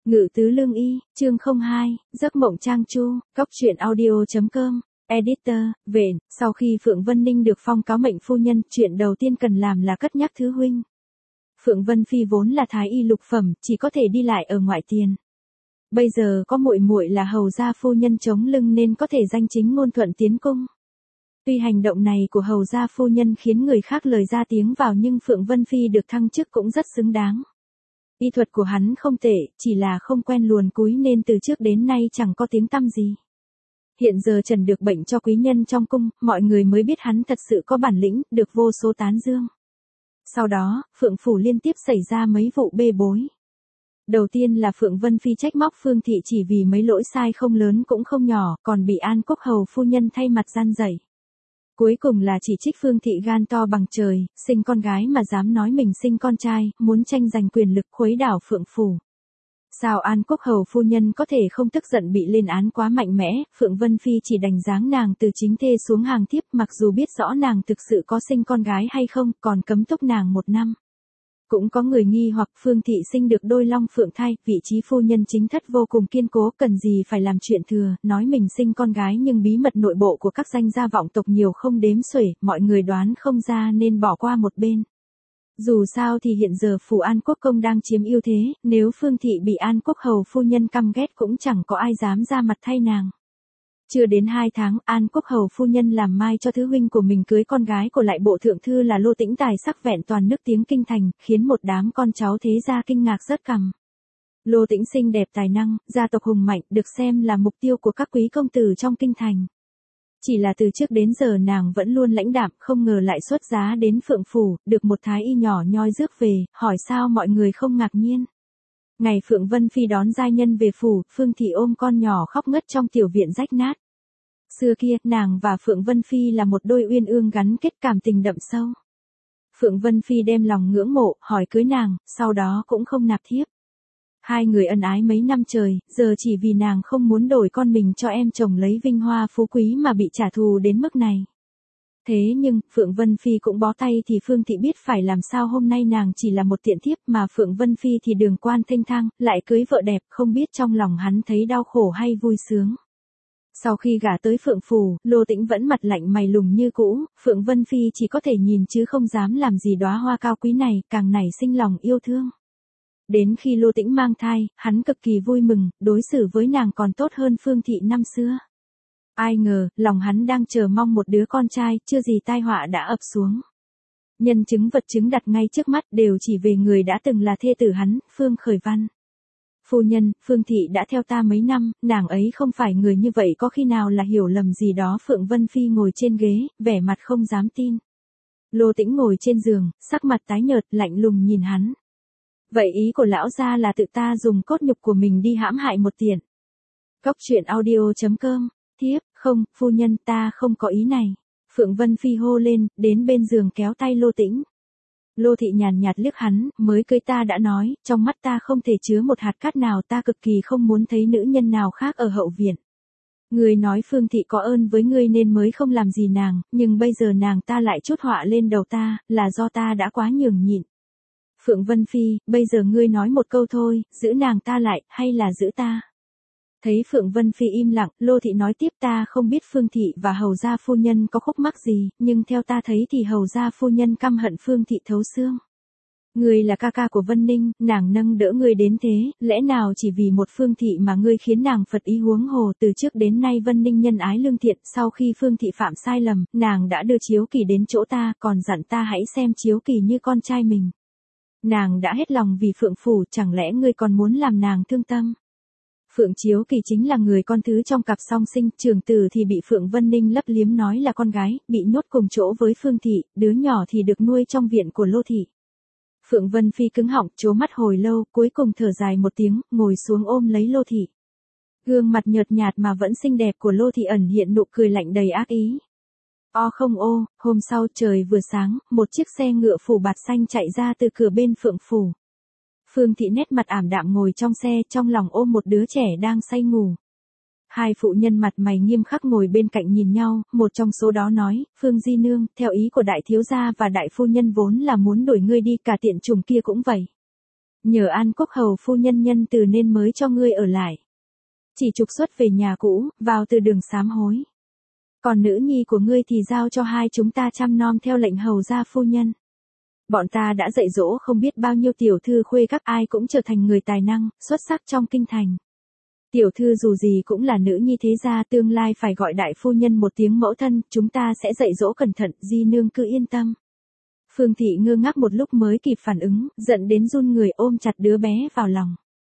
Ngự tứ lương y, chương 02, giấc mộng trang chu, cóc truyện audio.com, editor, về, sau khi Phượng Vân Ninh được phong cáo mệnh phu nhân, chuyện đầu tiên cần làm là cất nhắc thứ huynh. Phượng Vân Phi vốn là thái y lục phẩm, chỉ có thể đi lại ở ngoại tiền. Bây giờ có muội muội là hầu gia phu nhân chống lưng nên có thể danh chính ngôn thuận tiến cung. Tuy hành động này của hầu gia phu nhân khiến người khác lời ra tiếng vào nhưng Phượng Vân Phi được thăng chức cũng rất xứng đáng. Y thuật của hắn không tệ, chỉ là không quen luồn cúi nên từ trước đến nay chẳng có tiếng tăm gì. Hiện giờ trần được bệnh cho quý nhân trong cung, mọi người mới biết hắn thật sự có bản lĩnh, được vô số tán dương. Sau đó, Phượng Phủ liên tiếp xảy ra mấy vụ bê bối. Đầu tiên là Phượng Vân Phi trách móc Phương Thị chỉ vì mấy lỗi sai không lớn cũng không nhỏ, còn bị An Quốc Hầu phu nhân thay mặt gian dạy. Cuối cùng là chỉ trích Phương Thị gan to bằng trời, sinh con gái mà dám nói mình sinh con trai, muốn tranh giành quyền lực khuấy đảo Phượng Phủ. Sao An Quốc Hầu phu nhân có thể không tức giận bị lên án quá mạnh mẽ, Phượng Vân Phi chỉ đành giáng nàng từ chính thê xuống hàng thiếp mặc dù biết rõ nàng thực sự có sinh con gái hay không, còn cấm túc nàng 1 năm. Cũng có người nghi hoặc Phương Thị sinh được đôi long phượng thai, vị trí phu nhân chính thất vô cùng kiên cố, cần gì phải làm chuyện thừa, nói mình sinh con gái nhưng bí mật nội bộ của các danh gia vọng tộc nhiều không đếm xuể, mọi người đoán không ra nên bỏ qua một bên. Dù sao thì hiện giờ phủ An Quốc công đang chiếm ưu thế, nếu Phương Thị bị An Quốc Hầu phu nhân căm ghét cũng chẳng có ai dám ra mặt thay nàng. Chưa đến 2 tháng, An Quốc Hầu phu nhân làm mai cho thứ huynh của mình cưới con gái của lại bộ thượng thư là Lô Tĩnh tài sắc vẹn toàn nước tiếng kinh thành, khiến một đám con cháu thế gia kinh ngạc rớt cằm. Lô Tĩnh xinh đẹp tài năng, gia tộc hùng mạnh, được xem là mục tiêu của các quý công tử trong kinh thành. Chỉ là từ trước đến giờ nàng vẫn luôn lãnh đạm, không ngờ lại xuất giá đến Phượng Phủ, được một thái y nhỏ nhoi rước về, hỏi sao mọi người không ngạc nhiên. Ngày Phượng Vân Phi đón giai nhân về phủ, Phương Thị ôm con nhỏ khóc ngất trong tiểu viện rách nát. Xưa kia, nàng và Phượng Vân Phi là một đôi uyên ương gắn kết cảm tình đậm sâu. Phượng Vân Phi đem lòng ngưỡng mộ, hỏi cưới nàng, sau đó cũng không nạp thiếp. Hai người ân ái mấy năm trời, giờ chỉ vì nàng không muốn đổi con mình cho em chồng lấy vinh hoa phú quý mà bị trả thù đến mức này. Thế nhưng, Phượng Vân Phi cũng bó tay thì Phương Thị biết phải làm sao, hôm nay nàng chỉ là một tiện thiếp mà Phượng Vân Phi thì đường quan thênh thang, lại cưới vợ đẹp, không biết trong lòng hắn thấy đau khổ hay vui sướng. Sau khi gả tới Phượng Phủ, Lô Tĩnh vẫn mặt lạnh mày lùng như cũ, Phượng Vân Phi chỉ có thể nhìn chứ không dám làm gì đóa hoa cao quý này, càng nảy sinh lòng yêu thương. Đến khi Lô Tĩnh mang thai, hắn cực kỳ vui mừng, đối xử với nàng còn tốt hơn Phương Thị năm xưa. Ai ngờ, lòng hắn đang chờ mong một đứa con trai, chưa gì tai họa đã ập xuống. Nhân chứng vật chứng đặt ngay trước mắt đều chỉ về người đã từng là thê tử hắn, Phương Khởi Văn. Phu nhân, Phương Thị đã theo ta mấy năm, nàng ấy không phải người như vậy, có khi nào là hiểu lầm gì đó. Phượng Vân Phi ngồi trên ghế, vẻ mặt không dám tin. Lô Tĩnh ngồi trên giường, sắc mặt tái nhợt, lạnh lùng nhìn hắn. Vậy ý của lão gia là tự ta dùng cốt nhục của mình đi hãm hại một tiện. Cóc truyện audio.com, thiếp, không, phu nhân, ta không có ý này. Phượng Vân Phi hô lên, đến bên giường kéo tay Lô Tĩnh. Lô Thị nhàn nhạt liếc hắn, mới cưới ta đã nói, trong mắt ta không thể chứa một hạt cát nào, ta cực kỳ không muốn thấy nữ nhân nào khác ở hậu viện. Ngươi nói Phương Thị có ơn với ngươi nên mới không làm gì nàng, nhưng bây giờ nàng ta lại trút họa lên đầu ta, là do ta đã quá nhường nhịn. Phượng Vân Phi, bây giờ ngươi nói một câu thôi, giữ nàng ta lại, hay là giữ ta? Thấy Phượng Vân Phi im lặng, Lô Thị nói tiếp, ta không biết Phương Thị và hầu gia phu nhân có khúc mắc gì, nhưng theo ta thấy thì hầu gia phu nhân căm hận Phương Thị thấu xương. Ngươi là ca ca của Vân Ninh, nàng nâng đỡ ngươi đến thế, lẽ nào chỉ vì một Phương Thị mà ngươi khiến nàng phật ý, huống hồ từ trước đến nay Vân Ninh nhân ái lương thiện, sau khi Phương Thị phạm sai lầm, nàng đã đưa Chiếu Kỳ đến chỗ ta, còn dặn ta hãy xem Chiếu Kỳ như con trai mình. Nàng đã hết lòng vì Phượng Phủ, chẳng lẽ ngươi còn muốn làm nàng thương tâm? Phượng Chiếu Kỳ chính là người con thứ trong cặp song sinh, trưởng tử thì bị Phượng Vân Ninh lấp liếm nói là con gái, bị nhốt cùng chỗ với Phương Thị, đứa nhỏ thì được nuôi trong viện của Lô Thị. Phượng Vân Phi cứng họng, trố mắt hồi lâu, cuối cùng thở dài một tiếng, ngồi xuống ôm lấy Lô Thị. Gương mặt nhợt nhạt mà vẫn xinh đẹp của Lô Thị ẩn hiện nụ cười lạnh đầy ác ý. O không ô, hôm sau trời vừa sáng, một chiếc xe ngựa phủ bạt xanh chạy ra từ cửa bên Phượng Phủ. Phương Thị nét mặt ảm đạm ngồi trong xe, trong lòng ôm một đứa trẻ đang say ngủ. Hai phụ nhân mặt mày nghiêm khắc ngồi bên cạnh nhìn nhau, một trong số đó nói, Phương Di Nương, theo ý của đại thiếu gia và đại phu nhân vốn là muốn đuổi ngươi đi, cả tiện chủng kia cũng vậy. Nhờ An Quốc hầu phu nhân nhân từ nên mới cho ngươi ở lại. Chỉ trục xuất về nhà cũ, vào từ đường sám hối. Còn nữ nhi của ngươi thì giao cho hai chúng ta chăm nom theo lệnh hầu gia phu nhân. Bọn ta đã dạy dỗ không biết bao nhiêu tiểu thư khuê các ai cũng trở thành người tài năng, xuất sắc trong kinh thành. Tiểu thư dù gì cũng là nữ nhi thế gia, tương lai phải gọi đại phu nhân một tiếng mẫu thân, chúng ta sẽ dạy dỗ cẩn thận, di nương cứ yên tâm. Phương Thị ngơ ngác một lúc mới kịp phản ứng, giận đến run người ôm chặt đứa bé vào lòng.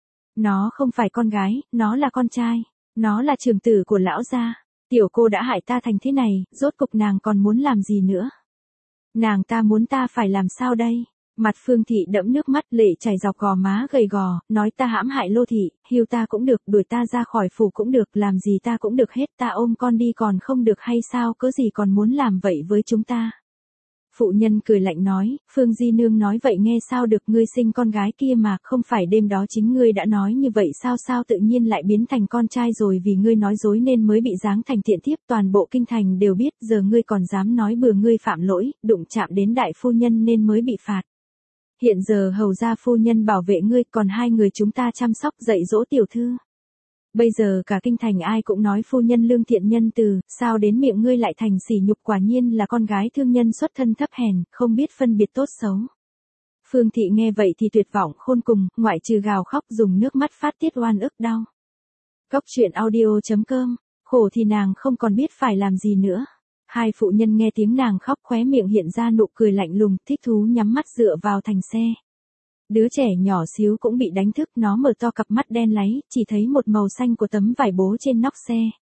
Nó không phải con gái, nó là con trai, nó là trưởng tử của lão gia. Tiểu cô đã hại ta thành thế này, rốt cục nàng còn muốn làm gì nữa? Nàng ta muốn ta phải làm sao đây? Mặt Phương Thị đẫm nước mắt, lệ chảy dọc gò má gầy gò, nói ta hãm hại Lô Thị, hưu ta cũng được, đuổi ta ra khỏi phủ cũng được, làm gì ta cũng được hết, ta ôm con đi còn không được hay sao, cớ gì còn muốn làm vậy với chúng ta? Phụ nhân cười lạnh nói, Phương Di Nương nói vậy nghe sao được, ngươi sinh con gái kia mà, không phải đêm đó chính ngươi đã nói như vậy sao, sao tự nhiên lại biến thành con trai rồi, vì ngươi nói dối nên mới bị giáng thành tiện thiếp, toàn bộ kinh thành đều biết, giờ ngươi còn dám nói bừa, ngươi phạm lỗi, đụng chạm đến đại phu nhân nên mới bị phạt. Hiện giờ hầu gia phu nhân bảo vệ ngươi, còn hai người chúng ta chăm sóc dạy dỗ tiểu thư. Bây giờ cả kinh thành ai cũng nói phu nhân lương thiện nhân từ, sao đến miệng ngươi lại thành sỉ nhục, quả nhiên là con gái thương nhân xuất thân thấp hèn, không biết phân biệt tốt xấu. Phương Thị nghe vậy thì tuyệt vọng khôn cùng, ngoại trừ gào khóc dùng nước mắt phát tiết oan ức đau. Cốc truyện audio.com, khổ thì nàng không còn biết phải làm gì nữa. Hai phụ nhân nghe tiếng nàng khóc khóe miệng hiện ra nụ cười lạnh lùng, thích thú nhắm mắt dựa vào thành xe. Đứa trẻ nhỏ xíu cũng bị đánh thức, nó mở to cặp mắt đen láy, chỉ thấy một màu xanh của tấm vải bố trên nóc xe.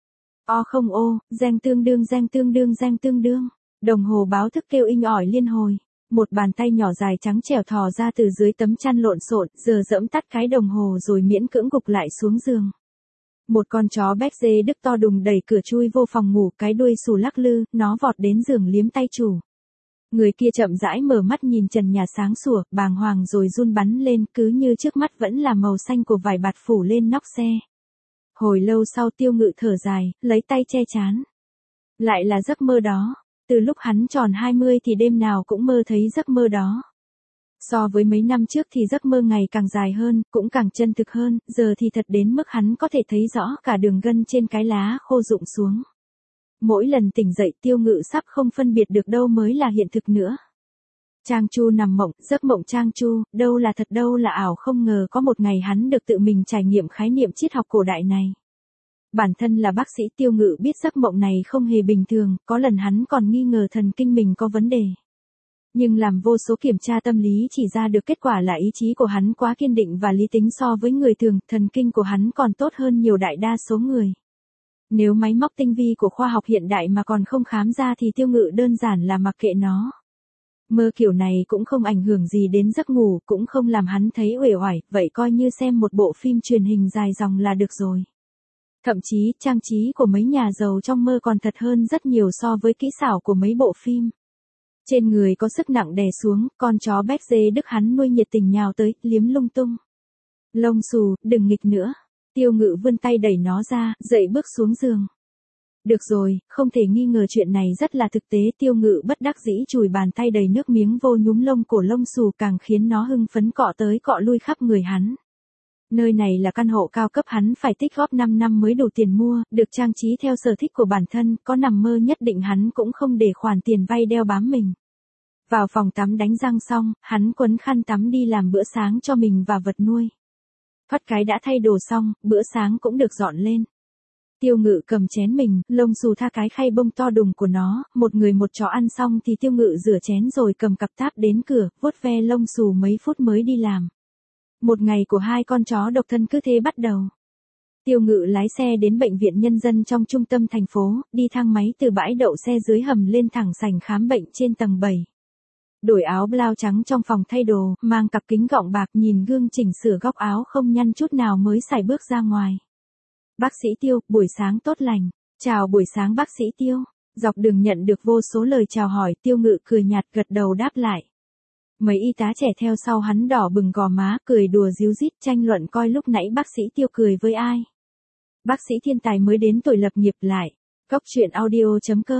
O không ô, reng tương đương reng tương đương reng tương đương. Đồng hồ báo thức kêu inh ỏi liên hồi. Một bàn tay nhỏ dài trắng trẻo thò ra từ dưới tấm chăn lộn xộn, giờ dẫm tắt cái đồng hồ rồi miễn cưỡng gục lại xuống giường. Một con chó béc dê đức to đùng đẩy cửa chui vô phòng ngủ, cái đuôi xù lắc lư, nó vọt đến giường liếm tay chủ. Người kia chậm rãi mở mắt nhìn trần nhà sáng sủa, bàng hoàng rồi run bắn lên, cứ như trước mắt vẫn là màu xanh của vải bạt phủ lên nóc xe. Hồi lâu sau Tiêu Ngự thở dài, lấy tay che trán. Lại là giấc mơ đó. Từ lúc hắn tròn 20 thì đêm nào cũng mơ thấy giấc mơ đó. So với mấy năm trước thì giấc mơ ngày càng dài hơn, cũng càng chân thực hơn, giờ thì thật đến mức hắn có thể thấy rõ cả đường gân trên cái lá khô rụng xuống. Mỗi lần tỉnh dậy Tiêu Ngự sắp không phân biệt được đâu mới là hiện thực nữa. Trang Chu nằm mộng, giấc mộng Trang Chu, đâu là thật đâu là ảo, không ngờ có một ngày hắn được tự mình trải nghiệm khái niệm triết học cổ đại này. Bản thân là bác sĩ Tiêu Ngự biết giấc mộng này không hề bình thường, có lần hắn còn nghi ngờ thần kinh mình có vấn đề. Nhưng làm vô số kiểm tra tâm lý chỉ ra được kết quả là ý chí của hắn quá kiên định và lý tính so với người thường, thần kinh của hắn còn tốt hơn nhiều đại đa số người. Nếu máy móc tinh vi của khoa học hiện đại mà còn không khám ra thì Tiêu Ngự đơn giản là mặc kệ nó. Mơ kiểu này cũng không ảnh hưởng gì đến giấc ngủ, cũng không làm hắn thấy uể oải, vậy coi như xem một bộ phim truyền hình dài dòng là được rồi. Thậm chí, trang trí của mấy nhà giàu trong mơ còn thật hơn rất nhiều so với kỹ xảo của mấy bộ phim. Trên người có sức nặng đè xuống, con chó béc dê đức hắn nuôi nhiệt tình nhào tới, liếm lung tung. Lông xù, đừng nghịch nữa. Tiêu Ngự vươn tay đẩy nó ra, dậy bước xuống giường. Được rồi, không thể nghi ngờ chuyện này rất là thực tế. Tiêu Ngự bất đắc dĩ chùi bàn tay đầy nước miếng vô nhúm lông cổ lông xù càng khiến nó hưng phấn cọ tới cọ lui khắp người hắn. Nơi này là căn hộ cao cấp hắn phải tích góp 5 năm mới đủ tiền mua, được trang trí theo sở thích của bản thân, có nằm mơ nhất định hắn cũng không để khoản tiền vay đeo bám mình. Vào phòng tắm đánh răng xong, hắn quấn khăn tắm đi làm bữa sáng cho mình và vật nuôi. Thoát cái đã thay đồ xong, bữa sáng cũng được dọn lên. Tiêu Ngự cầm chén mình, lông xù tha cái khay bông to đùng của nó, một người một chó ăn xong thì Tiêu Ngự rửa chén rồi cầm cặp táp đến cửa, vuốt ve lông xù mấy phút mới đi làm. Một ngày của hai con chó độc thân cứ thế bắt đầu. Tiêu Ngự lái xe đến bệnh viện nhân dân trong trung tâm thành phố, đi thang máy từ bãi đậu xe dưới hầm lên thẳng sảnh khám bệnh trên tầng 7. Đổi áo blau trắng trong phòng thay đồ, mang cặp kính gọng bạc nhìn gương chỉnh sửa góc áo không nhăn chút nào mới sải bước ra ngoài. Bác sĩ Tiêu, buổi sáng tốt lành. Chào buổi sáng bác sĩ Tiêu. Dọc đường nhận được vô số lời chào hỏi, Tiêu Ngự cười nhạt gật đầu đáp lại. Mấy y tá trẻ theo sau hắn đỏ bừng gò má, cười đùa díu dít tranh luận coi lúc nãy bác sĩ Tiêu cười với ai. Bác sĩ thiên tài mới đến tuổi lập nghiệp lại. Cốc truyện audio.com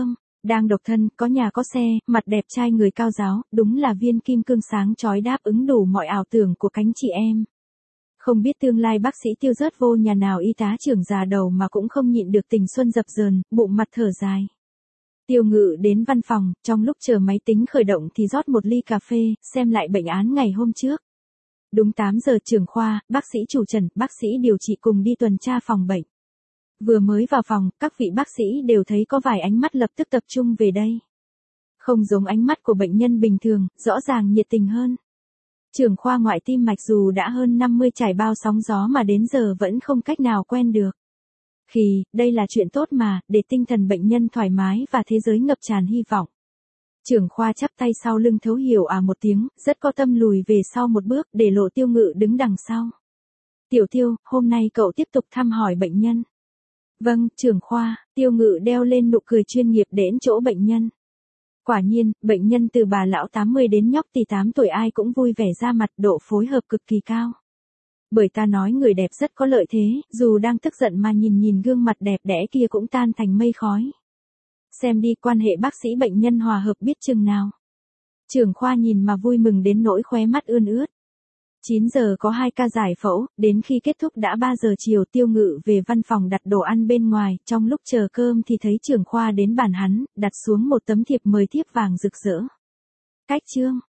đang độc thân, có nhà có xe, mặt đẹp trai người cao giáo, đúng là viên kim cương sáng chói đáp ứng đủ mọi ảo tưởng của cánh chị em. Không biết tương lai bác sĩ Tiêu rớt vô nhà nào y tá trưởng già đầu mà cũng không nhịn được tình xuân dập dờn, bụng mặt thở dài. Tiêu Ngự đến văn phòng, trong lúc chờ máy tính khởi động thì rót một ly cà phê, xem lại bệnh án ngày hôm trước. Đúng 8 giờ trưởng khoa, bác sĩ chủ trần, bác sĩ điều trị cùng đi tuần tra phòng bệnh. Vừa mới vào phòng, các vị bác sĩ đều thấy có vài ánh mắt lập tức tập trung về đây. Không giống ánh mắt của bệnh nhân bình thường, rõ ràng nhiệt tình hơn. Trưởng khoa ngoại tim mạch dù đã hơn 50 trải bao sóng gió mà đến giờ vẫn không cách nào quen được. Đây là chuyện tốt mà, để tinh thần bệnh nhân thoải mái và thế giới ngập tràn hy vọng. Trưởng khoa chắp tay sau lưng thấu hiểu một tiếng, rất có tâm lùi về sau một bước, để lộ Tiêu Ngự đứng đằng sau. Tiểu Tiêu, hôm nay cậu tiếp tục thăm hỏi bệnh nhân. Vâng, trưởng khoa, Tiêu Ngự đeo lên nụ cười chuyên nghiệp đến chỗ bệnh nhân. Quả nhiên, bệnh nhân từ bà lão 80 đến nhóc tì 8 tuổi ai cũng vui vẻ ra mặt, độ phối hợp cực kỳ cao. Bởi ta nói người đẹp rất có lợi thế, dù đang tức giận mà nhìn gương mặt đẹp đẽ kia cũng tan thành mây khói. Xem đi, quan hệ bác sĩ bệnh nhân hòa hợp biết chừng nào. Trưởng khoa nhìn mà vui mừng đến nỗi khóe mắt ươn ướt. 9 giờ có 2 ca giải phẫu, đến khi kết thúc đã 3 giờ chiều. Tiêu Ngự về văn phòng đặt đồ ăn bên ngoài, trong lúc chờ cơm thì thấy trưởng khoa đến bàn hắn, đặt xuống một tấm thiệp mời thiếp vàng rực rỡ. Cách chương